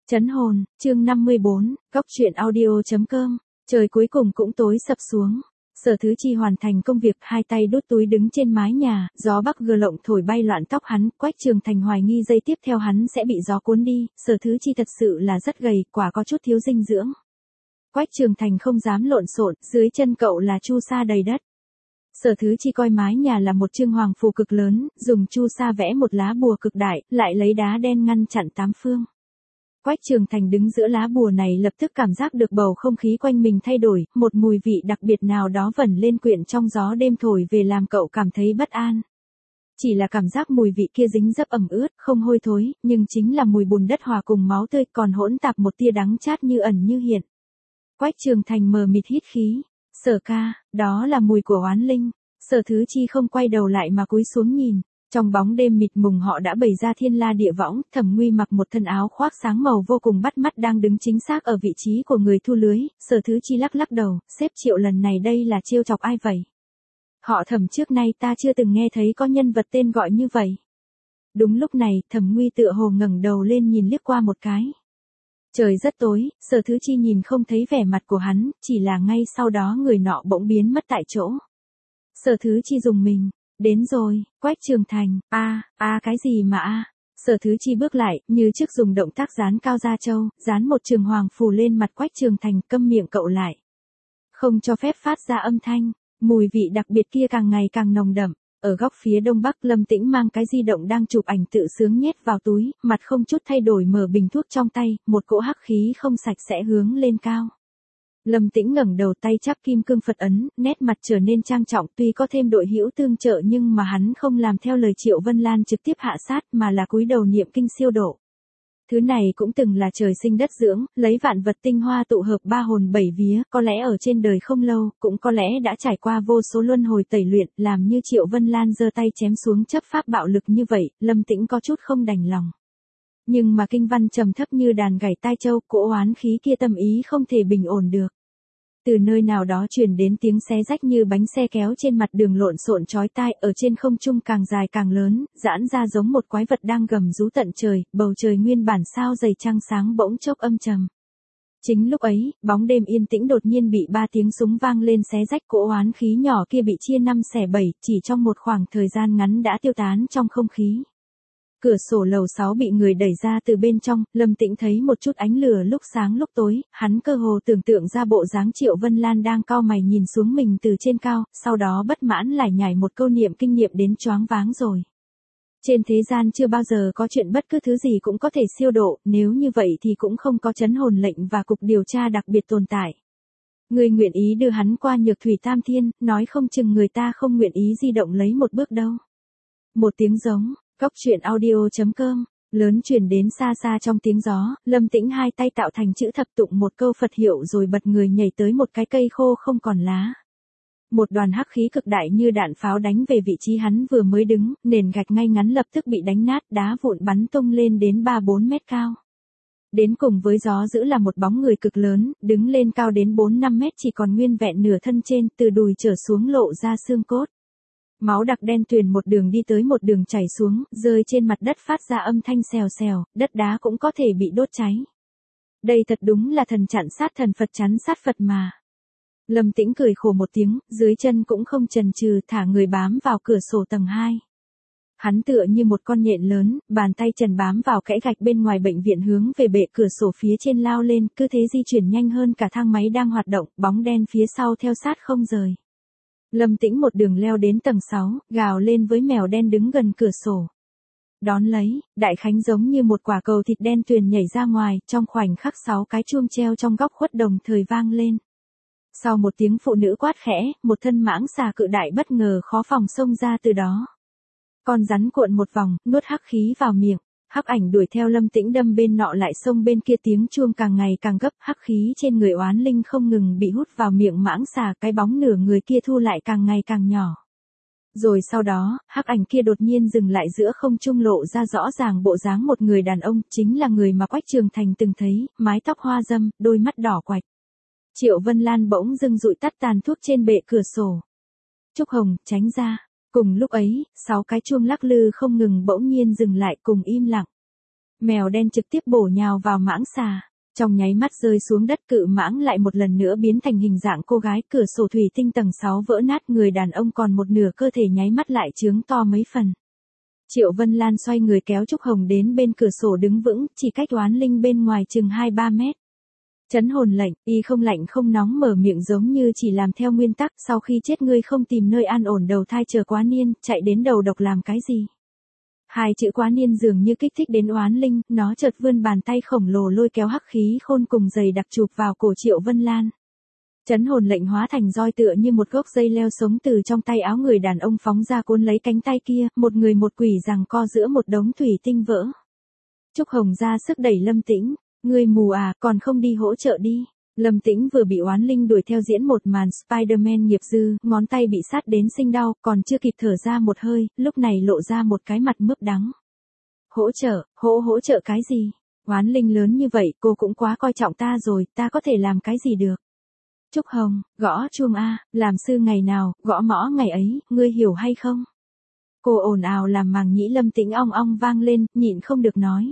Trấn hồn, chương 54, góc truyện audio.com. Trời cuối cùng cũng tối sập xuống. Sở Thứ Chi hoàn thành công việc, hai tay đút túi đứng trên mái nhà, gió bắc gờ lộng thổi bay loạn tóc hắn, Quách Trường Thành hoài nghi giây tiếp theo hắn sẽ bị gió cuốn đi, Sở Thứ Chi thật sự là rất gầy, quả có chút thiếu dinh dưỡng. Quách Trường Thành không dám lộn xộn, dưới chân cậu là chu sa đầy đất. Sở Thứ Chi coi mái nhà là một chương hoàng phù cực lớn, dùng chu sa vẽ một lá bùa cực đại, lại lấy đá đen ngăn chặn tám phương. Quách Trường Thành đứng giữa lá bùa này lập tức cảm giác được bầu không khí quanh mình thay đổi, một mùi vị đặc biệt nào đó vẩn lên quyện trong gió đêm thổi về làm cậu cảm thấy bất an. Chỉ là cảm giác mùi vị kia dính dấp ẩm ướt, không hôi thối, nhưng chính là mùi bùn đất hòa cùng máu tươi, còn hỗn tạp một tia đắng chát như ẩn như hiện. Quách Trường Thành mờ mịt hít khí. Sở ca, đó là mùi của oán linh. Sở Thứ Chi không quay đầu lại mà cúi xuống nhìn. Trong bóng đêm mịt mùng họ đã bày ra thiên la địa võng, Thẩm Nguy mặc một thân áo khoác sáng màu vô cùng bắt mắt đang đứng chính xác ở vị trí của người thu lưới. Sở Thứ Chi lắc lắc đầu, sếp Triệu lần này đây là trêu chọc ai vậy? Họ Thẩm trước nay ta chưa từng nghe thấy có nhân vật tên gọi như vậy. Đúng lúc này, Thẩm Nguy tựa hồ ngẩng đầu lên nhìn liếc qua một cái. Trời rất tối, Sở Thứ Chi nhìn không thấy vẻ mặt của hắn, chỉ là ngay sau đó người nọ bỗng biến mất tại chỗ. Sở Thứ Chi rùng mình. Đến rồi, Quách Trường Thành, cái gì mà Sở Thứ Chi bước lại, như trước dùng động tác dán cao da trâu, dán một trường hoàng phù lên mặt Quách Trường Thành, câm miệng cậu lại. Không cho phép phát ra âm thanh, mùi vị đặc biệt kia càng ngày càng nồng đậm. Ở góc phía đông bắc, Lâm Tĩnh mang cái di động đang chụp ảnh tự sướng nhét vào túi, mặt không chút thay đổi mở bình thuốc trong tay, một cỗ hắc khí không sạch sẽ hướng lên cao. Lâm Tĩnh ngẩng đầu, tay chắp kim cương Phật ấn, nét mặt trở nên trang trọng, tuy có thêm đội hữu tương trợ nhưng mà hắn không làm theo lời Triệu Vân Lan trực tiếp hạ sát mà là cúi đầu niệm kinh siêu độ. Thứ này cũng từng là trời sinh đất dưỡng, lấy vạn vật tinh hoa tụ hợp ba hồn bảy vía, có lẽ ở trên đời không lâu, cũng có lẽ đã trải qua vô số luân hồi tẩy luyện, làm như Triệu Vân Lan giơ tay chém xuống chấp pháp bạo lực như vậy, Lâm Tĩnh có chút không đành lòng. Nhưng mà kinh văn trầm thấp như đàn gảy tai châu, cỗ oán khí kia tâm ý không thể bình ổn được. Từ nơi nào đó truyền đến tiếng xé rách như bánh xe kéo trên mặt đường lộn xộn chói tai, ở trên không trung càng dài càng lớn, giãn ra giống một quái vật đang gầm rú tận trời, bầu trời nguyên bản sao dày trăng sáng bỗng chốc âm trầm. Chính lúc ấy, bóng đêm yên tĩnh đột nhiên bị ba tiếng súng vang lên xé rách, cỗ oán khí nhỏ kia bị chia năm xẻ bảy, chỉ trong một khoảng thời gian ngắn đã tiêu tán trong không khí. Cửa sổ lầu 6 bị người đẩy ra từ bên trong, Lâm Tĩnh thấy một chút ánh lửa lúc sáng lúc tối, hắn cơ hồ tưởng tượng ra bộ dáng Triệu Vân Lan đang cau mày nhìn xuống mình từ trên cao, sau đó bất mãn lải nhải một câu niệm kinh nghiệm đến choáng váng rồi. Trên thế gian chưa bao giờ có chuyện bất cứ thứ gì cũng có thể siêu độ, nếu như vậy thì cũng không có trấn hồn lệnh và cục điều tra đặc biệt tồn tại. Người nguyện ý đưa hắn qua Nhược Thủy Tam Thiên, nói không chừng người ta không nguyện ý di động lấy một bước đâu. Một tiếng giống. Góc truyện audio.com, lớn truyền đến xa xa trong tiếng gió, Lâm Tĩnh hai tay tạo thành chữ thập tụng một câu Phật hiệu rồi bật người nhảy tới một cái cây khô không còn lá. Một đoàn hắc khí cực đại như đạn pháo đánh về vị trí hắn vừa mới đứng, nền gạch ngay ngắn lập tức bị đánh nát, đá vụn bắn tung lên đến 3-4 mét cao. Đến cùng với gió dữ là một bóng người cực lớn, đứng lên cao đến 4-5 mét chỉ còn nguyên vẹn nửa thân trên, từ đùi trở xuống lộ ra xương cốt. Máu đặc đen tuyền một đường đi tới một đường chảy xuống, rơi trên mặt đất phát ra âm thanh xèo xèo, đất đá cũng có thể bị đốt cháy. Đây thật đúng là thần chặn sát thần Phật chắn sát Phật mà. Lâm Tĩnh cười khổ một tiếng, dưới chân cũng không chần chừ thả người bám vào cửa sổ tầng 2. Hắn tựa như một con nhện lớn, bàn tay trần bám vào kẽ gạch bên ngoài bệnh viện hướng về bệ cửa sổ phía trên lao lên, cứ thế di chuyển nhanh hơn cả thang máy đang hoạt động, bóng đen phía sau theo sát không rời. Lâm Tĩnh một đường leo đến tầng 6, gào lên với mèo đen đứng gần cửa sổ. Đón lấy, Đại Khánh giống như một quả cầu thịt đen tuyền nhảy ra ngoài, trong khoảnh khắc 6 cái chuông treo trong góc khuất đồng thời vang lên. Sau một tiếng phụ nữ quát khẽ, một thân mãng xà cự đại bất ngờ khó phòng xông ra từ đó. Con rắn cuộn một vòng, nuốt hắc khí vào miệng. Hắc ảnh đuổi theo Lâm Tĩnh đâm bên nọ lại xông bên kia, tiếng chuông càng ngày càng gấp, hắc khí trên người oán linh không ngừng bị hút vào miệng mãng xà, cái bóng nửa người kia thu lại càng ngày càng nhỏ. Rồi sau đó, hắc ảnh kia đột nhiên dừng lại giữa không trung, lộ ra rõ ràng bộ dáng một người đàn ông, chính là người mà Quách Trường Thành từng thấy, mái tóc hoa râm, đôi mắt đỏ quạch. Triệu Vân Lan bỗng dưng dụi tắt tàn thuốc trên bệ cửa sổ. Trúc Hồng, tránh ra. Cùng lúc ấy, 6 cái chuông lắc lư không ngừng bỗng nhiên dừng lại cùng im lặng. Mèo đen trực tiếp bổ nhào vào mãng xà. Trong nháy mắt rơi xuống đất, cự mãng lại một lần nữa biến thành hình dạng cô gái, cửa sổ thủy tinh tầng 6 vỡ nát, người đàn ông còn một nửa cơ thể nháy mắt lại trướng to mấy phần. Triệu Vân Lan xoay người kéo Trúc Hồng đến bên cửa sổ đứng vững, chỉ cách oán linh bên ngoài chừng 2-3 mét. Trấn hồn lệnh, y không lạnh không nóng mở miệng giống như chỉ làm theo nguyên tắc, sau khi chết ngươi không tìm nơi an ổn đầu thai chờ quá niên, chạy đến đầu độc làm cái gì. Hai chữ quá niên dường như kích thích đến oán linh, nó chợt vươn bàn tay khổng lồ lôi kéo hắc khí khôn cùng dày đặc chụp vào cổ Triệu Vân Lan. Trấn hồn lệnh hóa thành roi tựa như một gốc dây leo sống từ trong tay áo người đàn ông phóng ra cuốn lấy cánh tay kia, một người một quỷ giằng co giữa một đống thủy tinh vỡ. Trúc Hồng ra sức đẩy Lâm Tĩnh, ngươi mù à, còn không đi hỗ trợ đi. Lâm Tĩnh vừa bị oán linh đuổi theo diễn một màn Spider-Man nghiệp dư, ngón tay bị sát đến sinh đau, còn chưa kịp thở ra một hơi, lúc này lộ ra một cái mặt mướp đắng. Hỗ trợ, hỗ trợ cái gì? Oán linh lớn như vậy, cô cũng quá coi trọng ta rồi, ta có thể làm cái gì được? Trúc Hồng, gõ chuông a, làm sư ngày nào, gõ mõ ngày ấy, ngươi hiểu hay không? Cô ồn ào làm màng nhĩ Lâm Tĩnh ong ong vang lên, nhịn không được nói.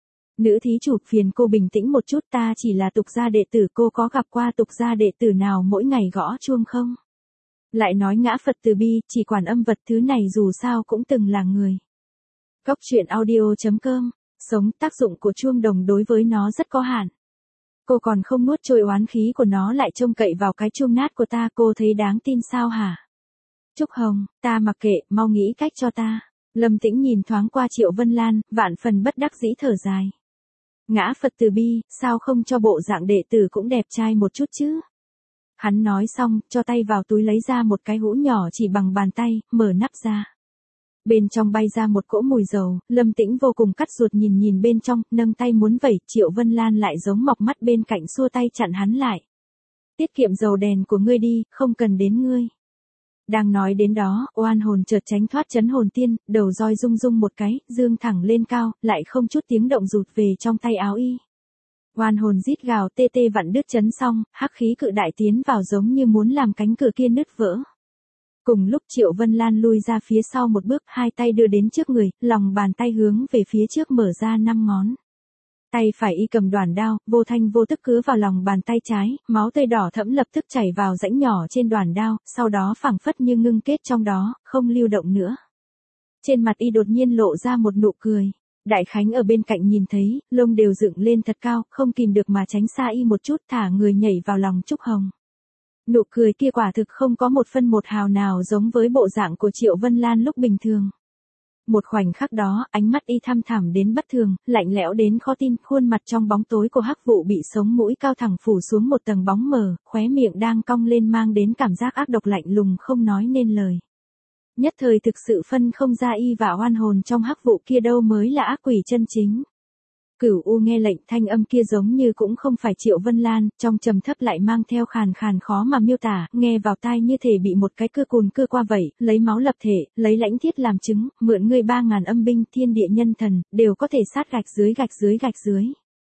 Nữ thí chủ, phiền cô bình tĩnh một chút, ta chỉ là tục gia đệ tử, cô có gặp qua tục gia đệ tử nào mỗi ngày gõ chuông không? Lại nói ngã Phật từ bi, chỉ quản âm vật, thứ này dù sao cũng từng là người. Góc truyện audio.com, sống, tác dụng của chuông đồng đối với nó rất có hạn. Cô còn không nuốt trôi oán khí của nó lại trông cậy vào cái chuông nát của ta, cô thấy đáng tin sao hả? Trúc Hồng, ta mặc kệ, mau nghĩ cách cho ta. Lâm Tĩnh nhìn thoáng qua Triệu Vân Lan, vạn phần bất đắc dĩ thở dài. Ngã Phật từ bi, sao không cho bộ dạng đệ tử cũng đẹp trai một chút chứ? Hắn nói xong, cho tay vào túi lấy ra một cái hũ nhỏ chỉ bằng bàn tay, mở nắp ra. Bên trong bay ra một cỗ mùi dầu, Lâm Tĩnh vô cùng cắt ruột nhìn nhìn bên trong, nâng tay muốn vẩy, Triệu Vân Lan lại giống mọc mắt bên cạnh xua tay chặn hắn lại. Tiết kiệm dầu đèn của ngươi đi, không cần đến ngươi. Đang nói đến đó, oan hồn chợt tránh thoát trấn hồn tiên, đầu roi rung rung một cái, dương thẳng lên cao, lại không chút tiếng động rụt về trong tay áo y. Oan hồn rít gào tê tê vặn đứt chấn xong, hắc khí cự đại tiến vào giống như muốn làm cánh cửa kia nứt vỡ. Cùng lúc Triệu Vân Lan lui ra phía sau một bước, hai tay đưa đến trước người, lòng bàn tay hướng về phía trước mở ra 5 ngón. Tay phải y cầm đoản đao, vô thanh vô tức cứa vào lòng bàn tay trái, máu tươi đỏ thẫm lập tức chảy vào rãnh nhỏ trên đoản đao, sau đó phảng phất như ngưng kết trong đó, không lưu động nữa. Trên mặt y đột nhiên lộ ra một nụ cười. Đại Khánh ở bên cạnh nhìn thấy, lông đều dựng lên thật cao, không kìm được mà tránh xa y một chút, thả người nhảy vào lòng Trúc Hồng. Nụ cười kia quả thực không có một phân một hào nào giống với bộ dạng của Triệu Vân Lan lúc bình thường. Một khoảnh khắc đó, ánh mắt y thăm thẳm đến bất thường, lạnh lẽo đến khó tin, khuôn mặt trong bóng tối của hắc vụ bị sống mũi cao thẳng phủ xuống một tầng bóng mờ, khóe miệng đang cong lên mang đến cảm giác ác độc lạnh lùng không nói nên lời. Nhất thời thực sự phân không ra y và oan hồn trong hắc vụ kia đâu mới là ác quỷ chân chính. Cửu U nghe lệnh, thanh âm kia giống như cũng không phải Triệu Vân Lan, trong trầm thấp lại mang theo khàn khàn khó mà miêu tả, nghe vào tai như thể bị một cái cưa cùn cưa qua vậy, lấy máu lập thể, lấy lãnh thiết làm chứng, mượn ngươi 3.000 âm binh, thiên địa nhân thần, đều có thể sát gạch dưới gạch dưới gạch dưới.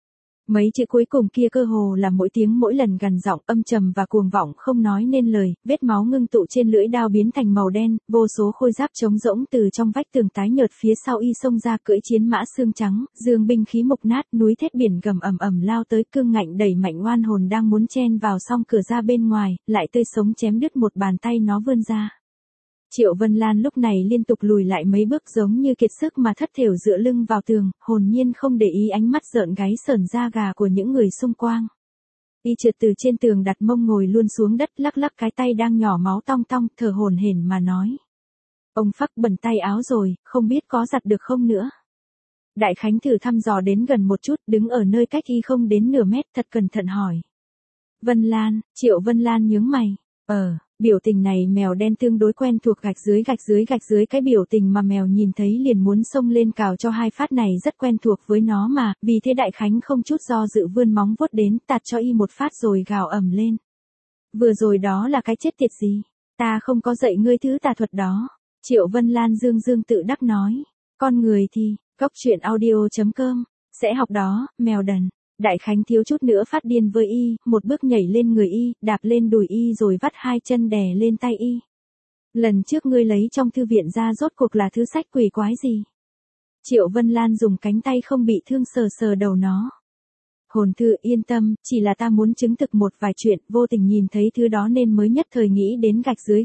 Mấy chữ cuối cùng kia cơ hồ là mỗi tiếng mỗi lần gằn giọng âm trầm và cuồng vọng không nói nên lời, vết máu ngưng tụ trên lưỡi đao biến thành màu đen, vô số khôi giáp trống rỗng từ trong vách tường tái nhợt phía sau y xông ra cưỡi chiến mã xương trắng, dương binh khí mục nát, núi thét biển gầm ầm ầm lao tới, cương ngạnh đẩy mạnh oan hồn đang muốn chen vào song cửa ra bên ngoài, lại tươi sống chém đứt một bàn tay nó vươn ra. Triệu Vân Lan lúc này liên tục lùi lại mấy bước giống như kiệt sức mà thất thểu dựa lưng vào tường, hồn nhiên không để ý ánh mắt rợn gáy sởn da gà của những người xung quanh. Y trượt từ trên tường đặt mông ngồi luôn xuống đất, lắc lắc cái tay đang nhỏ máu tong tong, thở hổn hển mà nói. Ông phắc bẩn tay áo rồi, không biết có giặt được không nữa. Đại Khánh thử thăm dò đến gần một chút, đứng ở nơi cách y không đến nửa mét, thật cẩn thận hỏi. Vân Lan, Triệu Vân Lan nhướng mày, biểu tình này mèo đen tương đối quen thuộc, gạch dưới gạch dưới gạch dưới, cái biểu tình mà mèo nhìn thấy liền muốn xông lên cào cho hai phát này rất quen thuộc với nó mà, vì thế Đại Khánh không chút do dự vươn móng vuốt đến, tạt cho y một phát rồi gào ầm lên. Vừa rồi đó là cái chết tiệt gì? Ta không có dạy ngươi thứ tà thuật đó. Triệu Vân Lan dương dương tự đắc nói. Con người thì, góc truyện audio.com, sẽ học đó, mèo đần. Đại Khánh thiếu chút nữa phát điên với y, một bước nhảy lên người y, đạp lên đùi y rồi vắt hai chân đè lên tay y. Lần trước ngươi lấy trong thư viện ra rốt cuộc là thứ sách quỷ quái gì? Triệu Vân Lan dùng cánh tay không bị thương sờ sờ đầu nó. Hồn thư yên tâm, chỉ là ta muốn chứng thực một vài chuyện, vô tình nhìn thấy thứ đó nên mới nhất thời nghĩ đến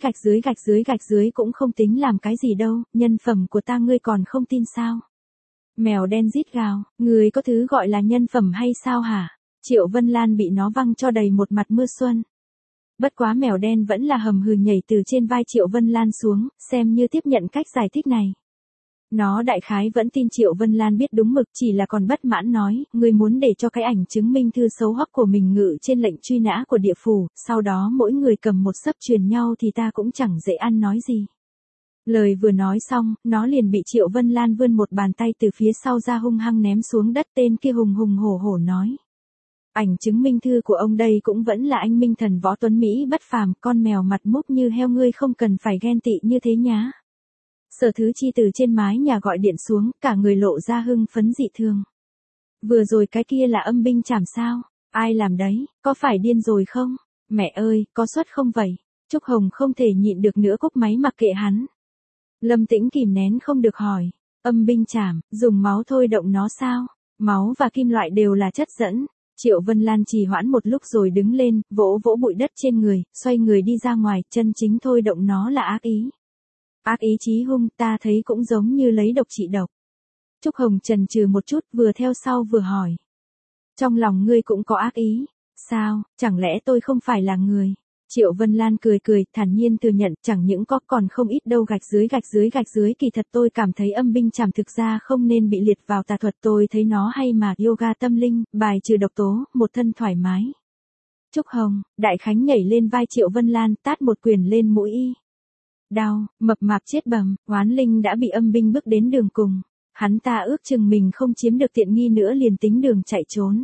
gạch dưới cũng không tính làm cái gì đâu, nhân phẩm của ta ngươi còn không tin sao? Mèo đen rít gào, ngươi có thứ gọi là nhân phẩm hay sao hả? Triệu Vân Lan bị nó văng cho đầy một mặt mưa xuân. Bất quá mèo đen vẫn là hầm hừ nhảy từ trên vai Triệu Vân Lan xuống, xem như tiếp nhận cách giải thích này. Nó đại khái vẫn tin Triệu Vân Lan biết đúng mực, chỉ là còn bất mãn nói, ngươi muốn để cho cái ảnh chứng minh thư xấu hóc của mình ngự trên lệnh truy nã của địa phủ, sau đó mỗi người cầm một xấp truyền nhau thì ta cũng chẳng dễ ăn nói gì. Lời vừa nói xong, nó liền bị Triệu Vân Lan vươn một bàn tay từ phía sau ra hung hăng ném xuống đất. Tên kia hùng hùng hổ hổ nói. Ảnh chứng minh thư của ông đây cũng vẫn là anh minh thần võ tuấn Mỹ bất phàm, con mèo mặt múc như heo ngươi không cần phải ghen tị như thế nhá. Sở Thứ Chi từ trên mái nhà gọi điện xuống, cả người lộ ra hưng phấn dị thường. Vừa rồi cái kia là âm binh chảm sao? Ai làm đấy, có phải điên rồi không? Mẹ ơi, có suất không vậy? Trúc Hồng không thể nhịn được nữa cúp máy mặc kệ hắn. Lâm Tĩnh kìm nén không được hỏi, âm binh chảm, dùng máu thôi động nó sao? Máu và kim loại đều là chất dẫn. Triệu Vân Lan trì hoãn một lúc rồi đứng lên, vỗ vỗ bụi đất trên người, xoay người đi ra ngoài, chân chính thôi động nó là ác ý. Ác ý chí hung, ta thấy cũng giống như lấy độc trị độc. Trúc Hồng chần chừ một chút, vừa theo sau vừa hỏi. Trong lòng ngươi cũng có ác ý. Sao, chẳng lẽ tôi không phải là người? Triệu Vân Lan cười cười, thản nhiên thừa nhận, chẳng những có còn không ít đâu. Gạch dưới kỳ thật tôi cảm thấy âm binh chảm thực ra không nên bị liệt vào tà thuật, tôi thấy nó hay mà, yoga tâm linh, bài trừ độc tố, một thân thoải mái. Trúc Hồng, Đại Khánh nhảy lên vai Triệu Vân Lan, tát một quyền lên mũi y. Đau, mập mạp chết bầm, oán linh đã bị âm binh bước đến đường cùng. Hắn ta ước chừng mình không chiếm được tiện nghi nữa liền tính đường chạy trốn.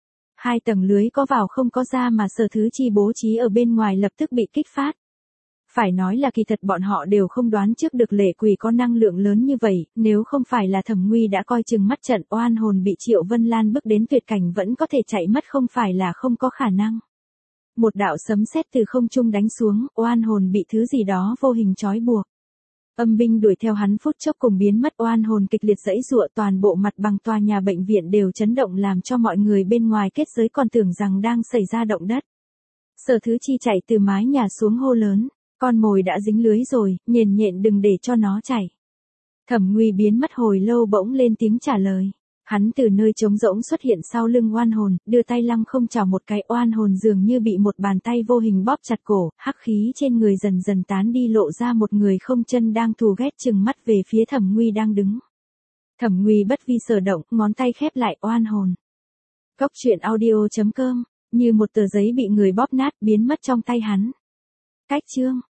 2 tầng lưới có vào không có ra mà Sở Thứ Chi bố trí ở bên ngoài lập tức bị kích phát. Phải nói là kỳ thật bọn họ đều không đoán trước được lệ quỷ có năng lượng lớn như vậy, nếu không phải là Thẩm Nguy đã coi chừng mắt trận, oan hồn bị Triệu Vân Lan bước đến tuyệt cảnh vẫn có thể chạy mất không phải là không có khả năng. Một đạo sấm sét từ không trung đánh xuống, oan hồn bị thứ gì đó vô hình trói buộc. Âm binh đuổi theo hắn phút chốc cùng biến mất, oan hồn kịch liệt giãy giụa, toàn bộ mặt bằng tòa nhà bệnh viện đều chấn động làm cho mọi người bên ngoài kết giới còn tưởng rằng đang xảy ra động đất. Sở Thứ Chi chạy từ mái nhà xuống hô lớn, con mồi đã dính lưới rồi, nhện đừng để cho nó chạy. Thẩm Nguy biến mất hồi lâu bỗng lên tiếng trả lời. Hắn từ nơi trống rỗng xuất hiện sau lưng oan hồn, đưa tay lăng không chào một cái, oan hồn dường như bị một bàn tay vô hình bóp chặt cổ, hắc khí trên người dần dần tán đi, lộ ra một người không chân đang thù ghét chừng mắt về phía Thẩm Nguy đang đứng. Thẩm Nguy bất vi sở động, ngón tay khép lại oan hồn. Cốc truyện audio.com, như một tờ giấy bị người bóp nát biến mất trong tay hắn. Cách chương